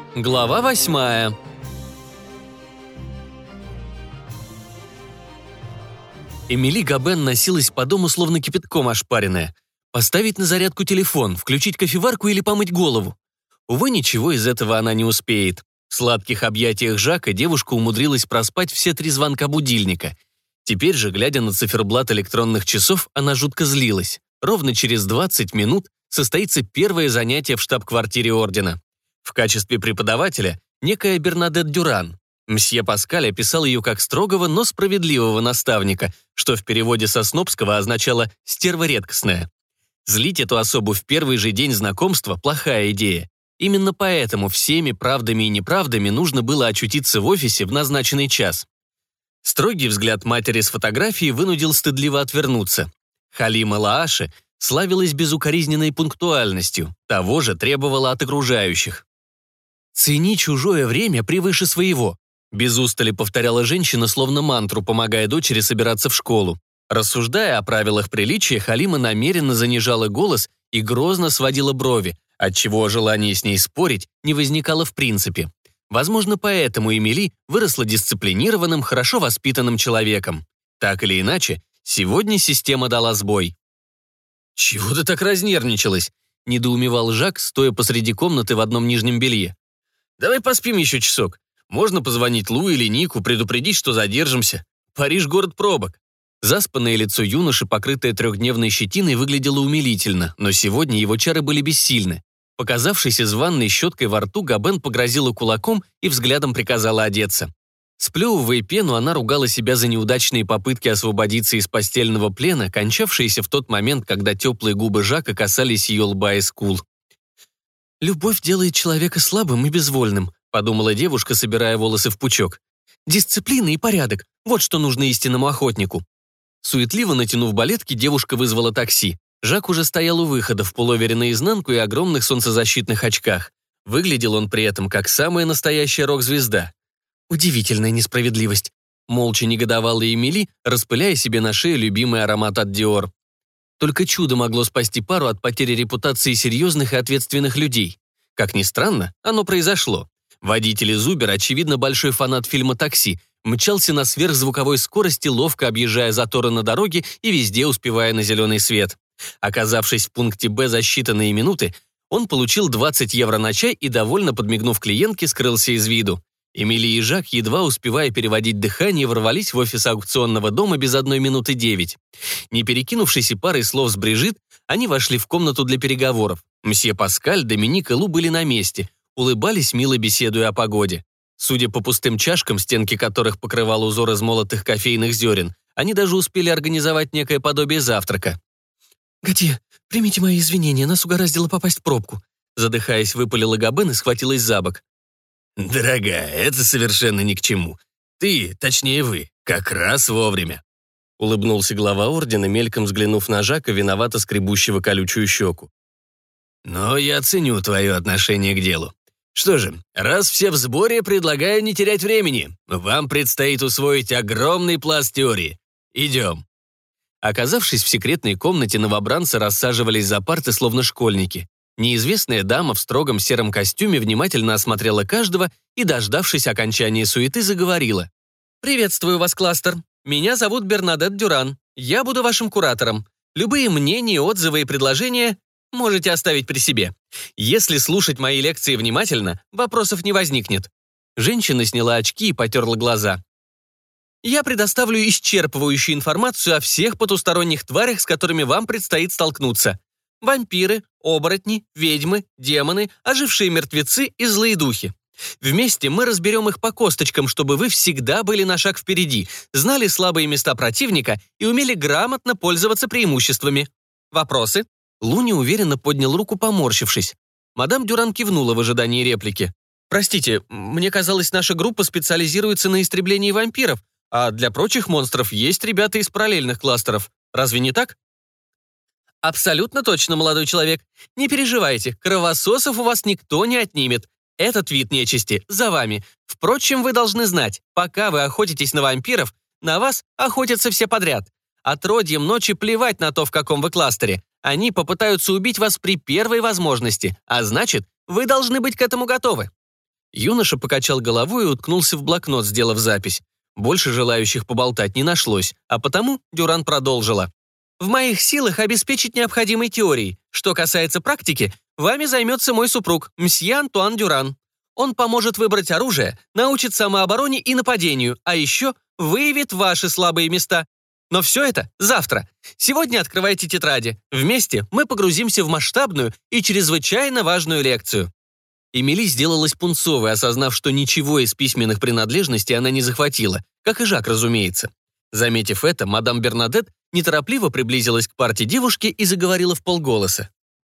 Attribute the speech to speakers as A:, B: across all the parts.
A: Глава 8. Эмили Габен носилась по дому, словно кипятком ошпаренная. Поставить на зарядку телефон, включить кофеварку или помыть голову. Увы, ничего из этого она не успеет. В сладких объятиях Жака девушка умудрилась проспать все 3 звонка будильника. Теперь же, глядя на циферблат электронных часов, она жутко злилась. Ровно через 20 минут состоится первое занятие в штаб-квартире ордена. В качестве преподавателя некая Бернадет Дюран. Мсье Паскаль описал ее как строгого, но справедливого наставника, что в переводе со снобского означало «стерва редкостная». Злить эту особу в первый же день знакомства – плохая идея. Именно поэтому всеми правдами и неправдами нужно было очутиться в офисе в назначенный час. Строгий взгляд матери с фотографией вынудил стыдливо отвернуться. Халима Лааши славилась безукоризненной пунктуальностью, того же требовала от окружающих. «Цени чужое время превыше своего», без устали повторяла женщина, словно мантру, помогая дочери собираться в школу. Рассуждая о правилах приличия, Халима намеренно занижала голос и грозно сводила брови, отчего желание с ней спорить не возникало в принципе. Возможно, поэтому Эмили выросла дисциплинированным, хорошо воспитанным человеком. Так или иначе, сегодня система дала сбой. «Чего ты так разнервничалась?» – недоумевал Жак, стоя посреди комнаты в одном нижнем белье. «Давай поспим еще часок. Можно позвонить Лу или Нику, предупредить, что задержимся. Париж – город пробок». Заспанное лицо юноши, покрытое 3-дневной щетиной, выглядело умилительно, но сегодня его чары были бессильны. Показавшись из ванной щеткой во рту, Габен погрозила кулаком и взглядом приказала одеться. Сплевывая пену, она ругала себя за неудачные попытки освободиться из постельного плена, кончавшиеся в тот момент, когда теплые губы Жака касались ее лба и скул. «Любовь делает человека слабым и безвольным», — подумала девушка, собирая волосы в пучок. «Дисциплина и порядок — вот что нужно истинному охотнику». Суетливо натянув балетки, девушка вызвала такси. Жак уже стоял у выхода в пуловере наизнанку и огромных солнцезащитных очках. Выглядел он при этом как самая настоящая рок-звезда. Удивительная несправедливость. Молча негодовала Эмили, распыляя себе на шею любимый аромат от Диор. Только чудо могло спасти пару от потери репутации серьезных и ответственных людей. Как ни странно, оно произошло. Водитель из Uber, очевидно, большой фанат фильма «Такси», мчался на сверхзвуковой скорости, ловко объезжая заторы на дороге и везде успевая на зеленый свет. Оказавшись в пункте «Б» за считанные минуты, он получил 20 евро на чай и, довольно подмигнув клиентке, скрылся из виду. Эмили и Жак, едва успевая переводить дыхание, ворвались в офис аукционного дома без 1 минуты 9. Не перекинувшись и парой слов с Брижит, они вошли в комнату для переговоров. Мсье Паскаль, Доминик и Лу были на месте, улыбались, мило беседуя о погоде. Судя по пустым чашкам, стенки которых покрывал узор из молотых кофейных зерен, они даже успели организовать некое подобие завтрака. «Готье, примите мои извинения, нас угораздило попасть в пробку», задыхаясь, выпалила Габен и схватилась за бок.
B: «Дорогая, это совершенно ни к чему. Ты, точнее вы, как раз вовремя», улыбнулся глава ордена, мельком взглянув на Жака, виновато скребущего колючую щеку. «Но я ценю твое отношение к делу. Что же, раз все в сборе, предлагаю не терять времени. Вам предстоит усвоить огромный пласт теории. Идем».
A: Оказавшись в секретной комнате, новобранцы рассаживались за парты, словно школьники. Неизвестная дама в строгом сером костюме внимательно осмотрела каждого и, дождавшись окончания суеты, заговорила. «Приветствую вас, кластер. Меня зовут Бернадет Дюран. Я буду вашим куратором. Любые мнения, отзывы и предложения можете оставить при себе. Если слушать мои лекции внимательно, вопросов не возникнет». Женщина сняла очки и потерла глаза. «Я предоставлю исчерпывающую информацию о всех потусторонних тварях, с которыми вам предстоит столкнуться. Вампиры, оборотни, ведьмы, демоны, ожившие мертвецы и злые духи. Вместе мы разберем их по косточкам, чтобы вы всегда были на шаг впереди, знали слабые места противника и умели грамотно пользоваться преимуществами. Вопросы?» Лу неуверенно поднял руку, поморщившись. Мадам Дюран кивнула в ожидании реплики. «Простите, мне казалось, наша группа специализируется на истреблении вампиров, а для прочих монстров есть ребята из параллельных кластеров. Разве не так?» «Абсолютно точно, молодой человек. Не переживайте, кровососов у вас никто не отнимет. Этот вид нечисти за вами. Впрочем, вы должны знать, пока вы охотитесь на вампиров, на вас охотятся все подряд. Отродьям ночи плевать на то, в каком вы кластере. Они попытаются убить вас при первой возможности, а значит, вы должны быть к этому готовы». Юноша покачал головой и уткнулся в блокнот, сделав запись. Больше желающих поболтать не нашлось, а потому Дюран продолжила. «В моих силах обеспечить необходимой теорией. Что касается практики, вами займется мой супруг, мсье Антуан Дюран. Он поможет выбрать оружие, научит самообороне и нападению, а еще выявит ваши слабые места. Но все это завтра. Сегодня открывайте тетради. Вместе мы погрузимся в масштабную и чрезвычайно важную лекцию». Эмили сделалась пунцовой, осознав, что ничего из письменных принадлежностей она не захватила, как и Жак, разумеется. Заметив это, мадам Бернадет неторопливо приблизилась к парте девушки и заговорила вполголоса.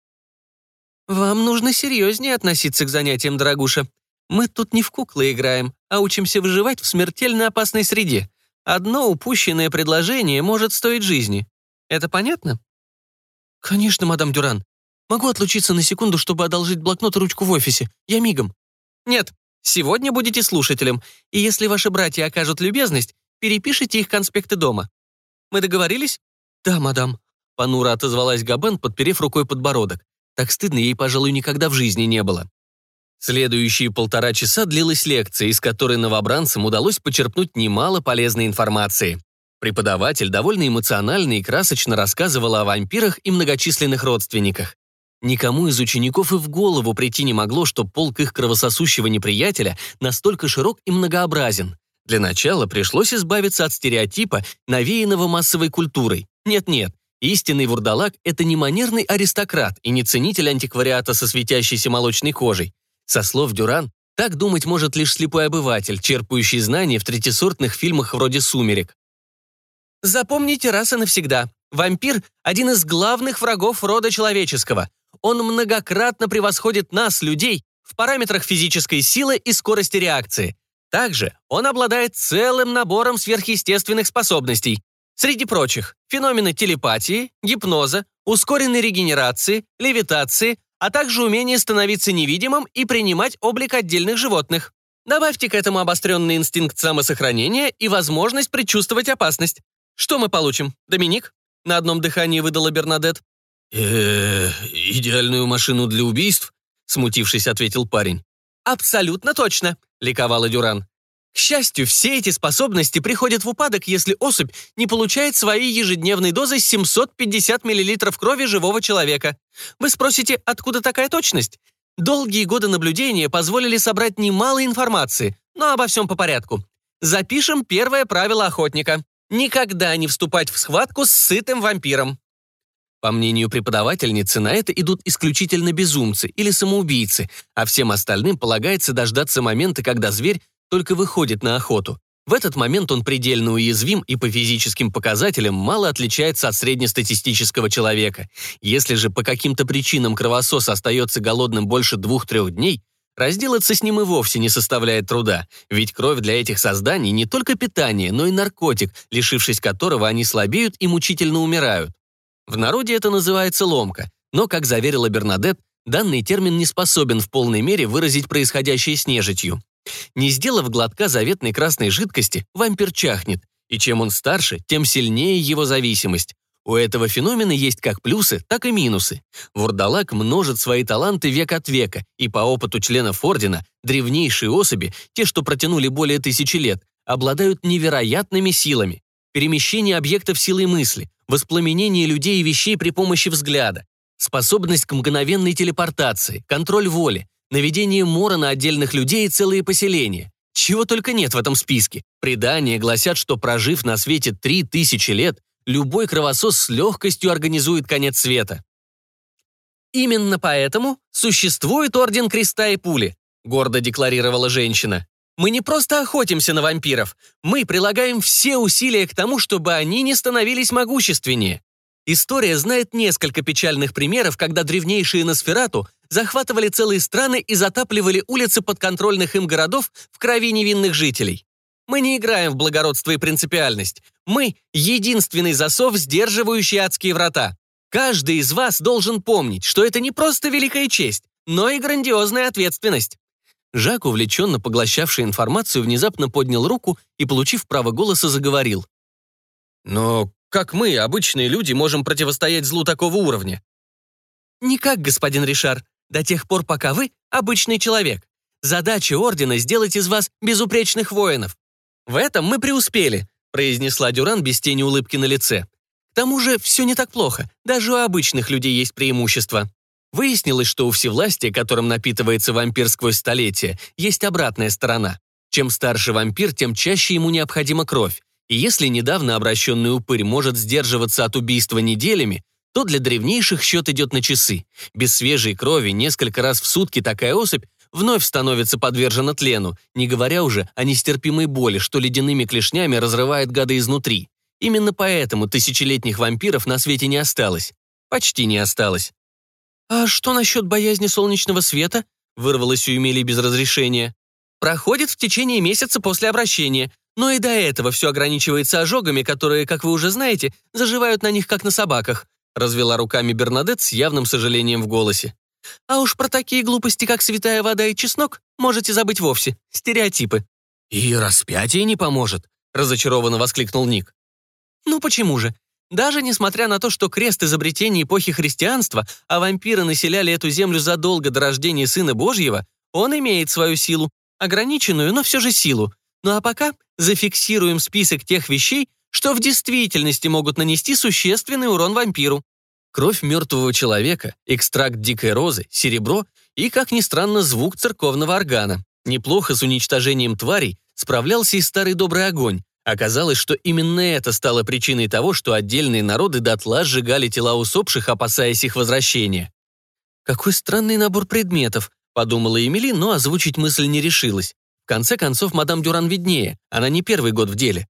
A: «Вам нужно серьезнее относиться к занятиям, дорогуша. Мы тут не в куклы играем, а учимся выживать в смертельно опасной среде. Одно упущенное предложение может стоить жизни. Это понятно?» «Конечно, мадам Дюран. Могу отлучиться на секунду, чтобы одолжить блокнот и ручку в офисе. Я мигом». «Нет, сегодня будете слушателем, и если ваши братья окажут любезность, перепишите их конспекты дома. Мы договорились?» «Да, мадам», — понуро отозвалась Габен, подперев рукой подбородок. Так стыдно ей, пожалуй, никогда в жизни не было. Следующие 1,5 часа длилась лекция, из которой новобранцам удалось почерпнуть немало полезной информации. Преподаватель довольно эмоционально и красочно рассказывала о вампирах и многочисленных родственниках. Никому из учеников и в голову прийти не могло, что полк их кровососущего неприятеля настолько широк и многообразен. Для начала пришлось избавиться от стереотипа, навеянного массовой культурой. Нет-нет, истинный вурдалак – это не манерный аристократ и не ценитель антиквариата со светящейся молочной кожей. Со слов Дюран, так думать может лишь слепой обыватель, черпающий знания в третьесортных фильмах вроде «Сумерек». Запомните раз и навсегда. Вампир – один из главных врагов рода человеческого. Он многократно превосходит нас, людей, в параметрах физической силы и скорости реакции. Также он обладает целым набором сверхъестественных способностей. Среди прочих – феномены телепатии, гипноза, ускоренной регенерации, левитации, а также умение становиться невидимым и принимать облик отдельных животных. Добавьте к этому обостренный инстинкт самосохранения и возможность предчувствовать опасность. Что мы получим, Доминик? На одном дыхании выдала Бернадет.
B: Идеальную машину для убийств?»
A: Смутившись, ответил парень. «Абсолютно точно», — ликовала Дюран. «К счастью, все эти способности приходят в упадок, если особь не получает своей ежедневной дозы 750 мл крови живого человека. Вы спросите, откуда такая точность? Долгие годы наблюдения позволили собрать немало информации, но обо всем по порядку. Запишем первое правило охотника. Никогда не вступать в схватку с сытым вампиром». По мнению преподавательницы, на это идут исключительно безумцы или самоубийцы, а всем остальным полагается дождаться момента, когда зверь только выходит на охоту. В этот момент он предельно уязвим и по физическим показателям мало отличается от среднестатистического человека. Если же по каким-то причинам кровосос остается голодным больше 2-3 дней, разделаться с ним и вовсе не составляет труда, ведь кровь для этих созданий не только питание, но и наркотик, лишившись которого они слабеют и мучительно умирают. В народе это называется ломка, но, как заверила Бернадет, данный термин не способен в полной мере выразить происходящее с нежитью. Не сделав глотка заветной красной жидкости, вампир чахнет, и чем он старше, тем сильнее его зависимость. У этого феномена есть как плюсы, так и минусы. Вурдалак множит свои таланты век от века, и по опыту членов Ордена, древнейшие особи, те, что протянули более 1000 лет, обладают невероятными силами. Перемещение объектов силой мысли, воспламенение людей и вещей при помощи взгляда, способность к мгновенной телепортации, контроль воли, наведение мора на отдельных людей и целые поселения. Чего только нет в этом списке. Предания гласят, что, прожив на свете 3000 лет, любой кровосос с легкостью организует конец света. «Именно поэтому существует Орден Креста и Пули», гордо декларировала женщина. «Мы не просто охотимся на вампиров, мы прилагаем все усилия к тому, чтобы они не становились могущественнее. История знает несколько печальных примеров, когда древнейшие Носферату захватывали целые страны и затапливали улицы подконтрольных им городов в крови невинных жителей. Мы не играем в благородство и принципиальность. Мы — единственный засов, сдерживающий адские врата. Каждый из вас должен помнить, что это не просто великая честь, но и грандиозная ответственность». Жак, увлеченно поглощавший информацию, внезапно поднял руку и, получив право голоса, заговорил. «Но как мы, обычные люди, можем противостоять злу такого уровня?» «Никак, господин Ришар, до тех пор, пока вы обычный человек. Задача Ордена — сделать из вас безупречных воинов. В этом мы преуспели, произнесла Дюран без тени улыбки на лице. К тому же все не так плохо, даже у обычных людей есть преимущество. Выяснилось, что у всевластия, которым напитывается вампир сквозь столетия, есть обратная сторона. Чем старше вампир, тем чаще ему необходима кровь. И если недавно обращенный упырь может сдерживаться от убийства неделями, то для древнейших счет идет на часы. Без свежей крови несколько раз в сутки такая особь вновь становится подвержена тлену, не говоря уже о нестерпимой боли, что ледяными клешнями разрывает гада изнутри. Именно поэтому тысячелетних вампиров на свете не осталось. Почти не осталось. «А что насчет боязни солнечного света?» — вырвалось у Эмилии без разрешения. «Проходит в течение месяца после обращения, но и до этого все ограничивается ожогами, которые, как вы уже знаете, заживают на них, как на собаках», — развела руками Бернадетт с явным сожалением в голосе. «А уж про такие глупости, как святая вода и чеснок, можете забыть вовсе. Стереотипы». «И распятие не поможет», — разочарованно воскликнул Ник. «Ну почему же? Даже несмотря на то, что крест — изобретение эпохи христианства, а вампиры населяли эту землю задолго до рождения Сына Божьего, он имеет свою силу, ограниченную, но все же силу. Ну а пока зафиксируем список тех вещей, что в действительности могут нанести существенный урон вампиру. Кровь мертвого человека, экстракт дикой розы, серебро и, как ни странно, звук церковного органа. Неплохо с уничтожением тварей справлялся и старый добрый огонь. Оказалось, что именно это стало причиной того, что отдельные народы дотла сжигали тела усопших, опасаясь их возвращения. «Какой странный набор предметов», — подумала Эмили, но озвучить мысль не решилась. В конце концов, мадам Дюран виднее, она не первый год в деле.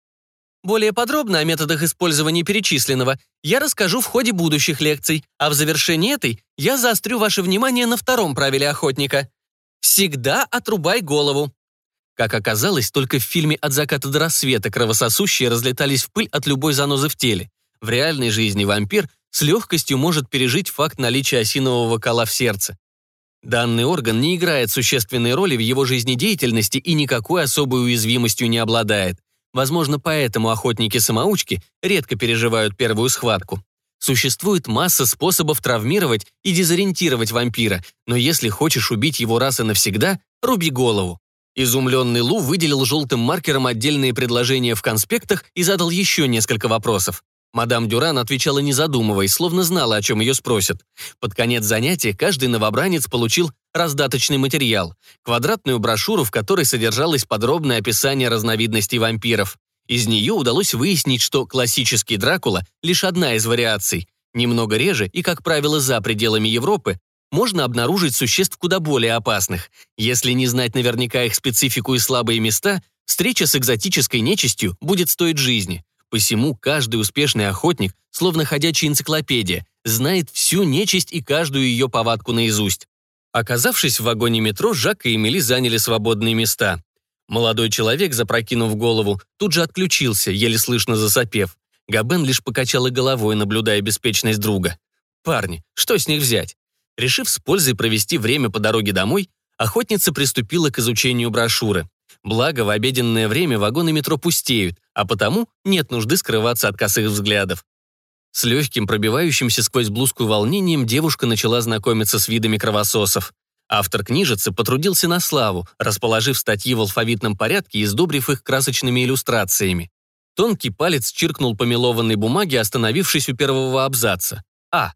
A: Более подробно о методах использования перечисленного я расскажу в ходе будущих лекций, а в завершении этой я заострю ваше внимание на втором правиле охотника. Всегда отрубай голову. Как оказалось, только в фильме «От заката до рассвета» кровососущие разлетались в пыль от любой занозы в теле. В реальной жизни вампир с легкостью может пережить факт наличия осинового кола в сердце. Данный орган не играет существенной роли в его жизнедеятельности и никакой особой уязвимостью не обладает. Возможно, поэтому охотники-самоучки редко переживают первую схватку. Существует масса способов травмировать и дезориентировать вампира, но если хочешь убить его раз и навсегда, руби голову. Изумленный Лу выделил желтым маркером отдельные предложения в конспектах и задал еще несколько вопросов. Мадам Дюран отвечала не задумываясь, словно знала, о чем ее спросят. Под конец занятия каждый новобранец получил раздаточный материал, квадратную брошюру, в которой содержалось подробное описание разновидностей вампиров. Из нее удалось выяснить, что классический Дракула — лишь одна из вариаций. Немного реже и, как правило, за пределами Европы можно обнаружить существ куда более опасных. Если не знать наверняка их специфику и слабые места, встреча с экзотической нечистью будет стоить жизни. Посему каждый успешный охотник, словно ходячая энциклопедия, знает всю нечисть и каждую ее повадку наизусть. Оказавшись в вагоне метро, Жак и Эмили заняли свободные места. Молодой человек, запрокинув голову, тут же отключился, еле слышно засопев. Габен лишь покачала головой, наблюдая беспечность друга. Парни, что с них взять? Решив с пользой провести время по дороге домой, охотница приступила к изучению брошюры. Благо, в обеденное время вагоны метро пустеют, а потому нет нужды скрываться от косых взглядов. С легким, пробивающимся сквозь блузку волнением, девушка начала знакомиться с видами кровососов. Автор книжицы потрудился на славу, расположив статьи в алфавитном порядке и сдобрив их красочными иллюстрациями. Тонкий палец чиркнул по мелованной бумаге, остановившись у первого абзаца.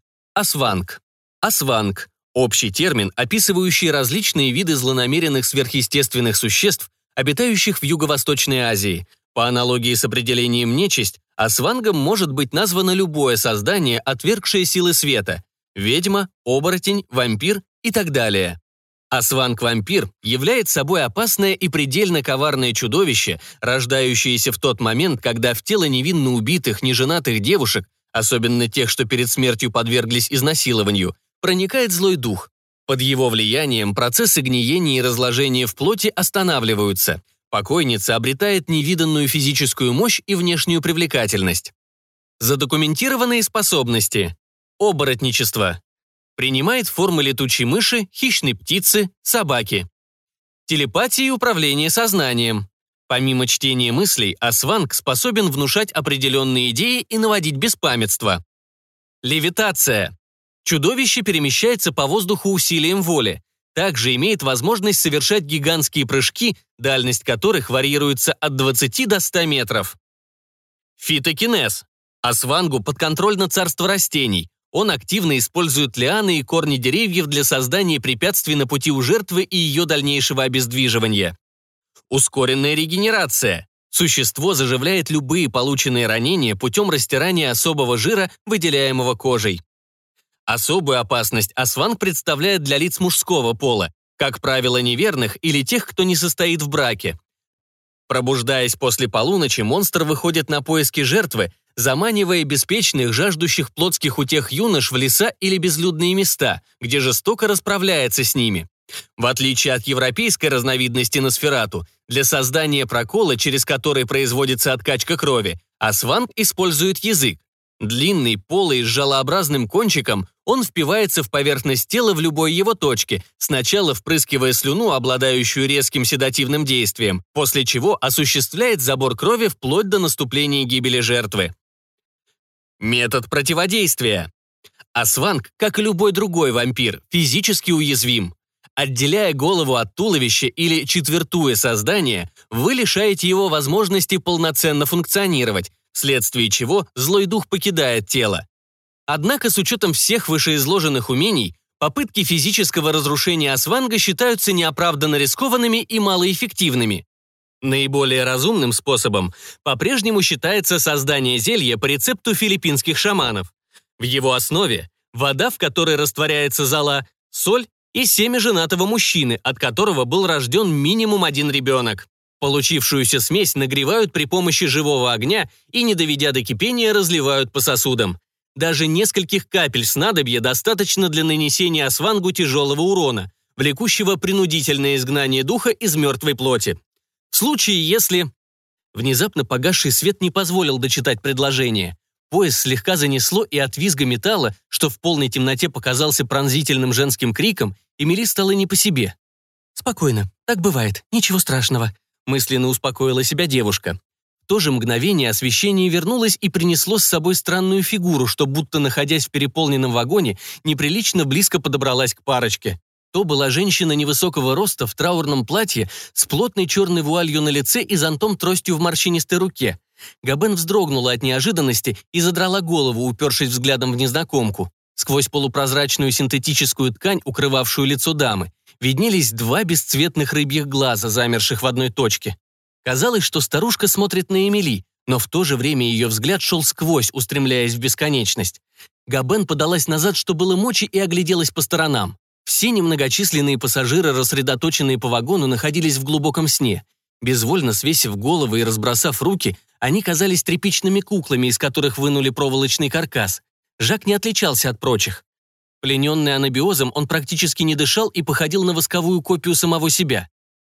A: Асванг. Асванг – общий термин, описывающий различные виды злонамеренных сверхъестественных существ, обитающих в Юго-Восточной Азии. По аналогии с определением нечисть, асвангом может быть названо любое создание, отвергшее силы света – ведьма, оборотень, вампир и так далее. Асванг-вампир является собой опасное и предельно коварное чудовище, рождающееся в тот момент, когда в тело невинно убитых, неженатых девушек, особенно тех, что перед смертью подверглись изнасилованию, проникает злой дух. Под его влиянием процессы гниения и разложения в плоти останавливаются. Покойница обретает невиданную физическую мощь и внешнюю привлекательность. Задокументированные способности. Оборотничество. Принимает формы летучей мыши, хищной птицы, собаки. Телепатия и управление сознанием. Помимо чтения мыслей, асванг способен внушать определенные идеи и наводить беспамятство. Левитация. Чудовище перемещается по воздуху усилием воли. также имеет возможность совершать гигантские прыжки, дальность которых варьируется от 20 до 100 метров. Фитокинез. Асвангу подконтрольно царство растений. Он активно использует лианы и корни деревьев для создания препятствий на пути у жертвы и ее дальнейшего обездвиживания. Ускоренная регенерация. Существо заживляет любые полученные ранения путем растирания особого жира, выделяемого кожей. Особую опасность асванг представляет для лиц мужского пола, как правило, неверных или тех, кто не состоит в браке. Пробуждаясь после полуночи, монстр выходит на поиски жертвы, заманивая беспечных, жаждущих плотских утех юнош в леса или безлюдные места, где жестоко расправляется с ними. В отличие от европейской разновидности Носферату, для создания прокола, через который производится откачка крови, асванг использует язык. Длинный, полый, с жалообразным кончиком, он впивается в поверхность тела в любой его точке, сначала впрыскивая слюну, обладающую резким седативным действием, после чего осуществляет забор крови вплоть до наступления гибели жертвы. Метод противодействия. Асванг, как и любой другой вампир, физически уязвим. Отделяя голову от туловища или четвертуя создание, вы лишаете его возможности полноценно функционировать, вследствие чего злой дух покидает тело. Однако с учетом всех вышеизложенных умений, попытки физического разрушения асванга считаются неоправданно рискованными и малоэффективными. Наиболее разумным способом по-прежнему считается создание зелья по рецепту филиппинских шаманов. В его основе вода, в которой растворяется зола, соль и семя женатого мужчины, от которого был рожден минимум один ребенок. Получившуюся смесь нагревают при помощи живого огня и, не доведя до кипения, разливают по сосудам. Даже нескольких капель снадобья достаточно для нанесения асвангу тяжелого урона, влекущего принудительное изгнание духа из мертвой плоти. В случае, если... Внезапно погасший свет не позволил дочитать предложение. Пояс слегка занесло, и от визга металла, что в полной темноте показался пронзительным женским криком, Эмили стало не по себе. «Спокойно, так бывает, ничего страшного», мысленно успокоила себя девушка. В то же мгновение освещение вернулось и принесло с собой странную фигуру, что, будто находясь в переполненном вагоне, неприлично близко подобралась к парочке. То была женщина невысокого роста в траурном платье с плотной черной вуалью на лице и зонтом-тростью в морщинистой руке. Габен вздрогнула от неожиданности и задрала голову, упершись взглядом в незнакомку. Сквозь полупрозрачную синтетическую ткань, укрывавшую лицо дамы, виднелись два бесцветных рыбьих глаза, замерших в одной точке. Казалось, что старушка смотрит на Эмили, но в то же время ее взгляд шел сквозь, устремляясь в бесконечность. Габен подалась назад, что было мочи, и огляделась по сторонам. Все немногочисленные пассажиры, рассредоточенные по вагону, находились в глубоком сне. Безвольно свесив головы и разбросав руки, они казались тряпичными куклами, из которых вынули проволочный каркас. Жак не отличался от прочих. Плененный анабиозом, он практически не дышал и походил на восковую копию самого себя.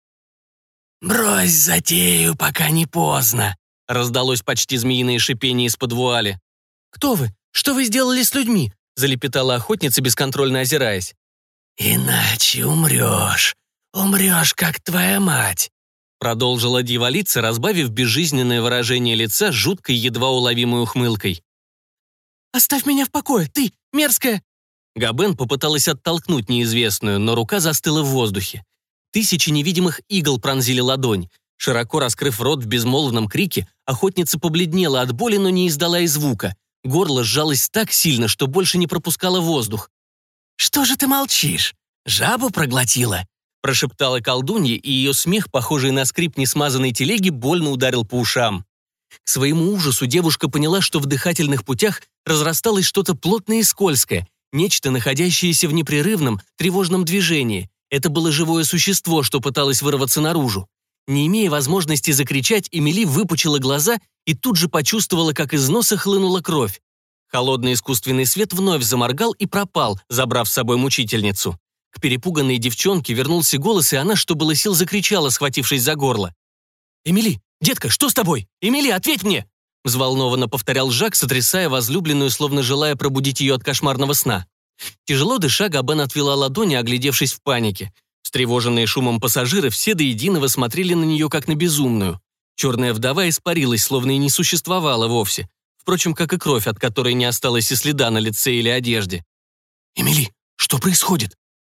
A: «Брось затею, пока не поздно», — раздалось почти змеиное шипение из-под вуали. «Кто вы? Что вы сделали с людьми?» — залепетала охотница, бесконтрольно озираясь. «Иначе умрешь. Умрешь, как твоя мать», — продолжила дьяволица, разбавив безжизненное выражение лица жуткой, едва уловимой ухмылкой. «Оставь меня в покое, ты, мерзкая!» Габен попыталась оттолкнуть неизвестную, но рука застыла в воздухе. Тысячи невидимых игл пронзили ладонь. Широко раскрыв рот в безмолвном крике, охотница побледнела от боли, но не издала и звука. Горло сжалось так сильно, что больше не пропускало воздух. «Что же ты молчишь? Жабу проглотила?» прошептала колдунья, и ее смех, похожий на скрип несмазанной телеги, больно ударил по ушам. К своему ужасу девушка поняла, что в дыхательных путях разрасталось что-то плотное и скользкое, нечто, находящееся в непрерывном, тревожном движении. Это было живое существо, что пыталось вырваться наружу. Не имея возможности закричать, Эмили выпучила глаза и тут же почувствовала, как из носа хлынула кровь. Холодный искусственный свет вновь заморгал и пропал, забрав с собой мучительницу. К перепуганной девчонке вернулся голос, и она, что было сил, закричала, схватившись за горло. «Эмили! Детка, что с тобой? Эмили, ответь мне!» взволнованно повторял Жак, сотрясая возлюбленную, словно желая пробудить ее от кошмарного сна. Тяжело дыша, Габен отвела ладони, оглядевшись в панике. Встревоженные шумом пассажиры все до единого смотрели на нее, как на безумную. Черная вдова испарилась, словно и не существовала вовсе. Впрочем, как и кровь, от которой не осталось и следа на лице или одежде. «Эмили, что происходит?»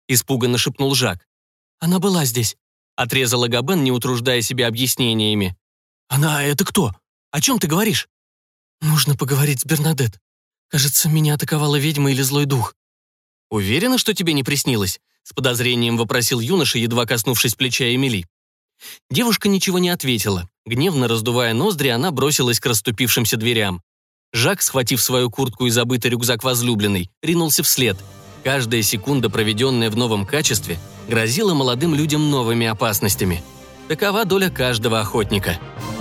A: — испуганно шепнул Жак. «Она была здесь», — отрезала Габен, не утруждая себя объяснениями. «Она — это кто? О чем ты говоришь?» «Нужно поговорить с Бернадет. Кажется, меня атаковала ведьма или злой дух». «Уверена, что тебе не приснилось?» — с подозрением вопросил юноша, едва коснувшись плеча Эмили. Девушка ничего не ответила. Гневно раздувая ноздри, она бросилась к расступившимся дверям. Жак, схватив свою куртку и забытый рюкзак возлюбленной, ринулся вслед. Каждая секунда, проведенная в новом качестве, грозила молодым людям новыми опасностями. Такова доля каждого охотника.